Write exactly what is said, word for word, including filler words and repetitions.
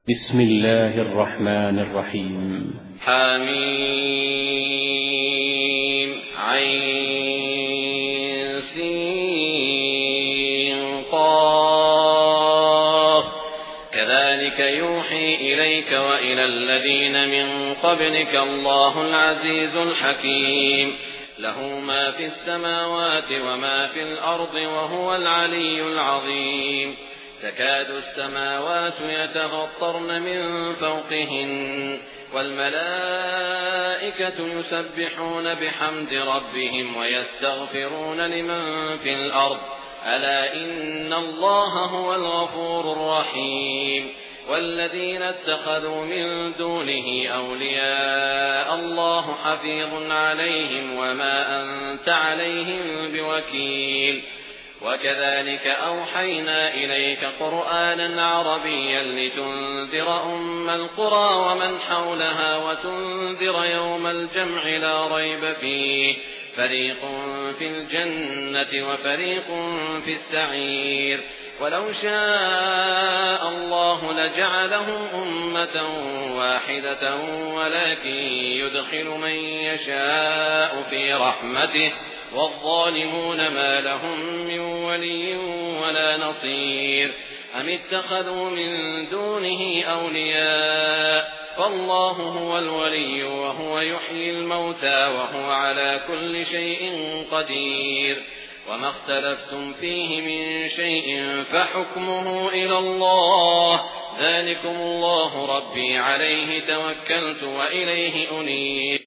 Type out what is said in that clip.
بسم الله الرحمن الرحيم. حميم عين سين قاف كذلك يوحي إليك وإلى الذين من قبلك الله العزيز الحكيم له ما في السماوات وما في الأرض وهو العلي العظيم. تكاد السماوات يتفطرن من فوقهن والملائكة يسبحون بحمد ربهم ويستغفرون لمن في الأرض ألا إن الله هو الغفور الرحيم. والذين اتخذوا من دونه أولياء الله حفيظ عليهم وما أنت عليهم بوكيل. وكذلك أوحينا إليك قرآنا عربيا لتنذر أم القرى ومن حولها وتنذر يوم الجمع لا ريب فيه فريق في الجنة وفريق في السعير. ولو شاء الله لجعلهم أمة واحدة ولكن يدخل من يشاء في رحمته والظالمون ما لهم من ولي ولا نصير. أم اتخذوا من دونه أولياء فالله هو الولي وهو يحيي الموتى وهو على كل شيء قدير. وما اختلفتم فيه من شيء فحكمه إلى الله ذلكم الله ربي عليه توكلت وإليه أنيب.